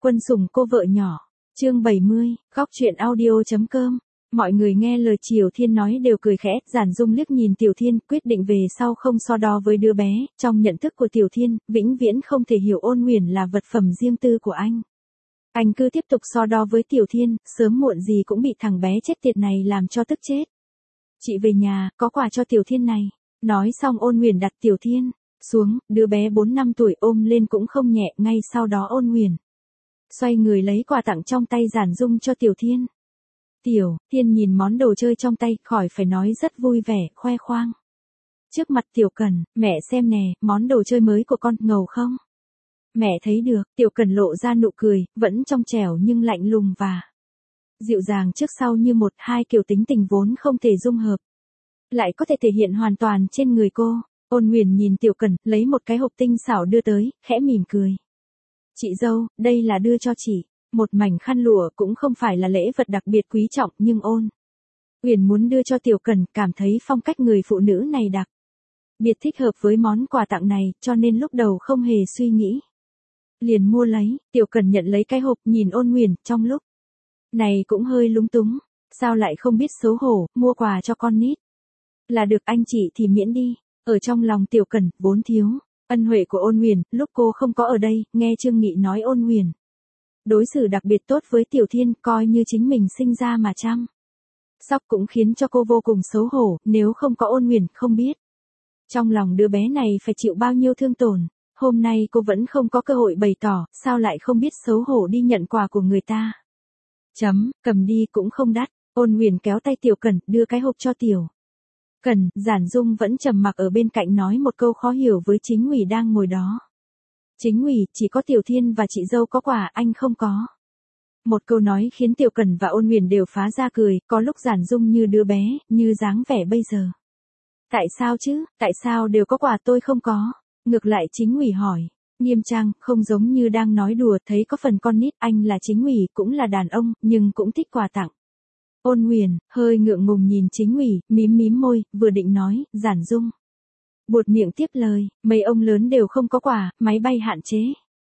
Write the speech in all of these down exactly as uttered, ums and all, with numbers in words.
Quân sủng cô vợ nhỏ. Chương bảy mươi, góc truyện audio.com. Mọi người nghe lời Triều Thiên nói đều cười khẽ, Giản Dung liếc nhìn Tiểu Thiên, quyết định về sau không so đo với đứa bé, trong nhận thức của Tiểu Thiên, vĩnh viễn không thể hiểu Ôn Nguyền là vật phẩm riêng tư của anh. Anh cứ tiếp tục so đo với Tiểu Thiên, sớm muộn gì cũng bị thằng bé chết tiệt này làm cho tức chết. Chị về nhà, có quà cho Tiểu Thiên này. Nói xong Ôn Nguyền đặt Tiểu Thiên xuống, đứa bé bốn năm tuổi ôm lên cũng không nhẹ, ngay sau đó Ôn Nguyền xoay người lấy quà tặng trong tay Giản Dung cho Tiểu Thiên. Tiểu Thiên nhìn món đồ chơi trong tay, khỏi phải nói rất vui vẻ, khoe khoang. Trước mặt Tiểu Cần, mẹ xem nè, món đồ chơi mới của con, ngầu không? Mẹ thấy được, Tiểu Cần lộ ra nụ cười, vẫn trong trẻo nhưng lạnh lùng và dịu dàng trước sau như một hai kiểu tính tình vốn không thể dung hợp. Lại có thể thể hiện hoàn toàn trên người cô. Ôn Nguyền nhìn Tiểu Cần, lấy một cái hộp tinh xảo đưa tới, khẽ mỉm cười. Chị dâu, đây là đưa cho chị. Một mảnh khăn lụa cũng không phải là lễ vật đặc biệt quý trọng, nhưng Ôn Nguyền muốn đưa cho Tiểu Cần, cảm thấy phong cách người phụ nữ này đặc biệt thích hợp với món quà tặng này, cho nên lúc đầu không hề suy nghĩ, liền mua lấy. Tiểu Cần nhận lấy cái hộp, nhìn Ôn Nguyền, trong lúc này cũng hơi lúng túng, sao lại không biết xấu hổ, mua quà cho con nít là được, anh chị thì miễn đi. Ở trong lòng Tiểu Cần vốn thiếu ân huệ của Ôn Nguyền, lúc cô không có ở đây, nghe Trương Nghị nói Ôn Nguyền đối xử đặc biệt tốt với Tiểu Thiên, coi như chính mình sinh ra mà chăm sóc, cũng khiến cho cô vô cùng xấu hổ, nếu không có Ôn Nguyền không biết trong lòng đứa bé này phải chịu bao nhiêu thương tổn. Hôm nay cô vẫn không có cơ hội bày tỏ, sao lại không biết xấu hổ đi nhận quà của người ta. Chấm, cầm đi cũng không đắt. Ôn Nguyền kéo tay Tiểu Cần, đưa cái hộp cho Tiểu Cần. Giản Dung vẫn trầm mặc ở bên cạnh, nói một câu khó hiểu với Chính ủy đang ngồi đó. Chính ủy, chỉ có Tiểu Thiên và chị dâu có quà, anh không có. Một câu nói khiến Tiểu Cần và Ôn Nguyền đều phá ra cười, có lúc Giản Dung như đứa bé, như dáng vẻ bây giờ. Tại sao chứ, tại sao đều có quà tôi không có? Ngược lại Chính ủy hỏi, nghiêm trang, không giống như đang nói đùa, thấy có phần con nít, anh là Chính ủy, cũng là đàn ông, nhưng cũng thích quà tặng. Ôn Nguyền hơi ngượng ngùng nhìn Chính ủy, mím mím môi, vừa định nói, Giản Dung buột miệng tiếp lời, mấy ông lớn đều không có quà, máy bay hạn chế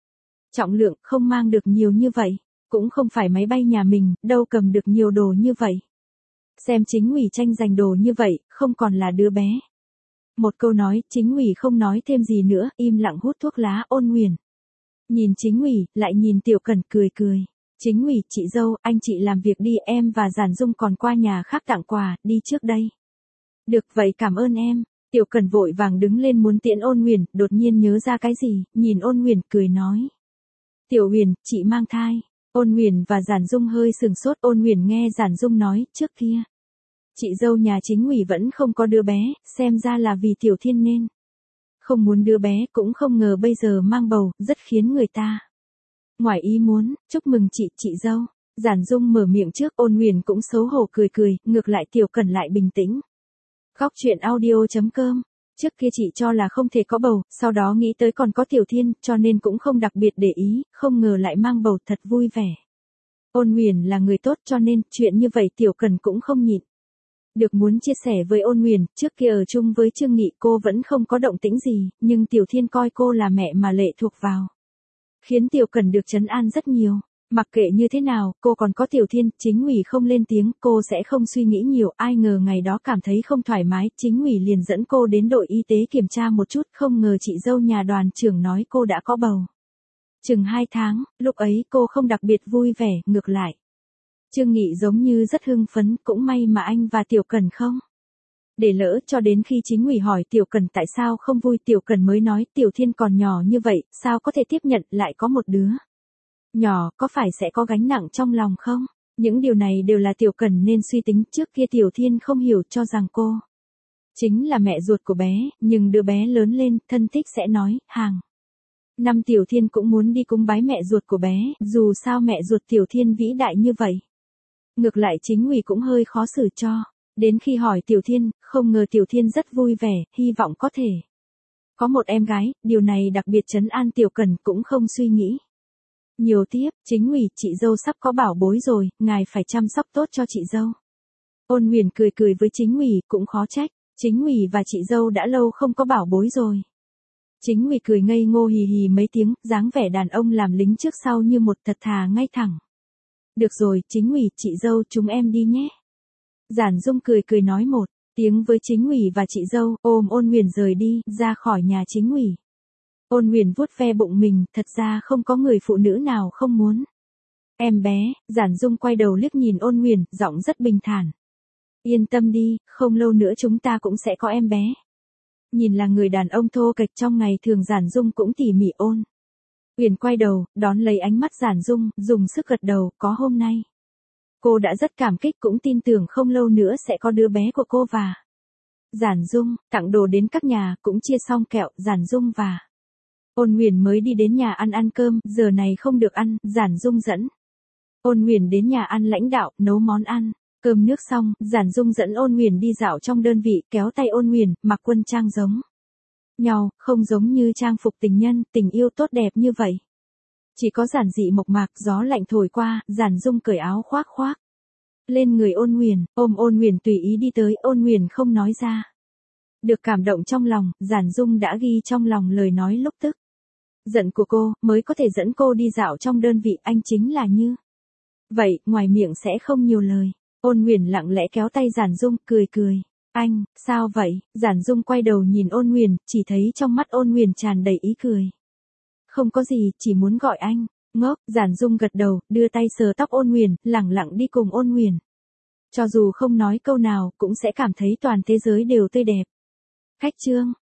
trọng lượng, không mang được nhiều như vậy, cũng không phải máy bay nhà mình, đâu cầm được nhiều đồ như vậy. Xem Chính ủy tranh giành đồ như vậy, không còn là đứa bé. Một câu nói, Chính ủy không nói thêm gì nữa, im lặng hút thuốc lá. Ôn Nguyền nhìn Chính ủy, lại nhìn Tiểu Cần, cười cười. Chính ủy, chị dâu, anh chị làm việc đi, em và Giản Dung còn qua nhà khác tặng quà, đi trước đây. Được vậy, cảm ơn em. Tiểu Cần vội vàng đứng lên muốn tiễn Ôn Nguyền, đột nhiên nhớ ra cái gì, nhìn Ôn Nguyền, cười nói. Tiểu Nguyền, chị mang thai. Ôn Nguyền và Giản Dung hơi sừng sốt. Ôn Nguyền nghe Giản Dung nói, trước kia chị dâu nhà Chính ủy vẫn không có đứa bé, xem ra là vì Tiểu Thiên nên không muốn đứa bé, cũng không ngờ bây giờ mang bầu, rất khiến người ta ngoài ý muốn. Chúc mừng chị, chị dâu. Giản Dung mở miệng trước, Ôn Nguyền cũng xấu hổ cười cười, ngược lại Tiểu Cần lại bình tĩnh. Góc truyện audio.com. Trước kia chị cho là không thể có bầu, sau đó nghĩ tới còn có Tiểu Thiên, cho nên cũng không đặc biệt để ý, không ngờ lại mang bầu, thật vui vẻ. Ôn Nguyền là người tốt, cho nên chuyện như vậy Tiểu Cần cũng không nhịn được muốn chia sẻ với Ôn Nguyền. Trước kia ở chung với Trương Nghị cô vẫn không có động tĩnh gì, nhưng Tiểu Thiên coi cô là mẹ mà lệ thuộc vào, khiến Tiểu Cần được trấn an rất nhiều. Mặc kệ như thế nào, cô còn có Tiểu Thiên, Chính ủy không lên tiếng, cô sẽ không suy nghĩ nhiều. Ai ngờ ngày đó cảm thấy không thoải mái, Chính ủy liền dẫn cô đến đội y tế kiểm tra một chút, không ngờ chị dâu nhà đoàn trưởng nói cô đã có bầu chừng hai tháng. Lúc ấy cô không đặc biệt vui vẻ, ngược lại Trương Nghị giống như rất hưng phấn, cũng may mà anh và Tiểu Cần không để lỡ. Cho đến khi Chính ủy hỏi Tiểu Cần tại sao không vui, Tiểu Cần mới nói, Tiểu Thiên còn nhỏ như vậy, sao có thể tiếp nhận, lại có một đứa nhỏ, có phải sẽ có gánh nặng trong lòng không? Những điều này đều là Tiểu Cần nên suy tính. Trước kia Tiểu Thiên không hiểu, cho rằng cô chính là mẹ ruột của bé, nhưng đứa bé lớn lên, thân thích sẽ nói, hàng năm Tiểu Thiên cũng muốn đi cúng bái mẹ ruột của bé, dù sao mẹ ruột Tiểu Thiên vĩ đại như vậy. Ngược lại Chính ủy cũng hơi khó xử cho. Đến khi hỏi Tiểu Thiên, không ngờ Tiểu Thiên rất vui vẻ, hy vọng có thể có một em gái, điều này đặc biệt trấn an Tiểu Cần, cũng không suy nghĩ nhiều tiếp. Chính ủy, chị dâu sắp có bảo bối rồi, ngài phải chăm sóc tốt cho chị dâu. Ôn Nguyền cười cười với Chính ủy, cũng khó trách, Chính ủy và chị dâu đã lâu không có bảo bối rồi. Chính ủy cười ngây ngô hì hì mấy tiếng, dáng vẻ đàn ông làm lính trước sau như một, thật thà ngay thẳng. Được rồi, Chính ủy, chị dâu, chúng em đi nhé. Giản Dung cười cười nói một tiếng với Chính ủy và chị dâu, ôm Ôn Huyền rời đi, ra khỏi nhà Chính ủy. Ôn Huyền vuốt ve bụng mình, thật ra không có người phụ nữ nào không muốn. Em bé, Giản Dung quay đầu liếc nhìn Ôn Huyền, giọng rất bình thản. Yên tâm đi, không lâu nữa chúng ta cũng sẽ có em bé. Nhìn là người đàn ông thô kệch trong ngày thường, Giản Dung cũng tỉ mỉ Ôn Huyền quay đầu, đón lấy ánh mắt Giản Dung, dùng sức gật đầu, có hôm nay. Cô đã rất cảm kích, cũng tin tưởng không lâu nữa sẽ có đứa bé của cô và Giản Dung, tặng đồ đến các nhà, cũng chia xong kẹo, Giản Dung và Ôn Huyền mới đi đến nhà ăn ăn cơm, giờ này không được ăn, Giản Dung dẫn Ôn Huyền đến nhà ăn lãnh đạo, nấu món ăn. Cơm nước xong, Giản Dung dẫn Ôn Huyền đi dạo trong đơn vị, kéo tay Ôn Huyền, mặc quân trang giống nhau, không giống như trang phục tình nhân, tình yêu tốt đẹp như vậy. Chỉ có giản dị mộc mạc, gió lạnh thổi qua, Giản Dung cởi áo khoác khoác lên người Ôn Huyền, ôm Ôn Huyền tùy ý đi tới, Ôn Huyền không nói ra được cảm động trong lòng, Giản Dung đã ghi trong lòng lời nói lúc tức giận của cô, mới có thể dẫn cô đi dạo trong đơn vị, anh chính là như vậy, ngoài miệng sẽ không nhiều lời. Ôn Huyền lặng lẽ kéo tay Giản Dung, cười cười. Anh, sao vậy? Giản Dung quay đầu nhìn Ôn Huyền, chỉ thấy trong mắt Ôn Huyền tràn đầy ý cười. Không có gì, chỉ muốn gọi anh. Ngốc, Giản Dung gật đầu, đưa tay sờ tóc Ôn Huyền, lẳng lặng đi cùng Ôn Huyền. Cho dù không nói câu nào, cũng sẽ cảm thấy toàn thế giới đều tươi đẹp. Khách trương.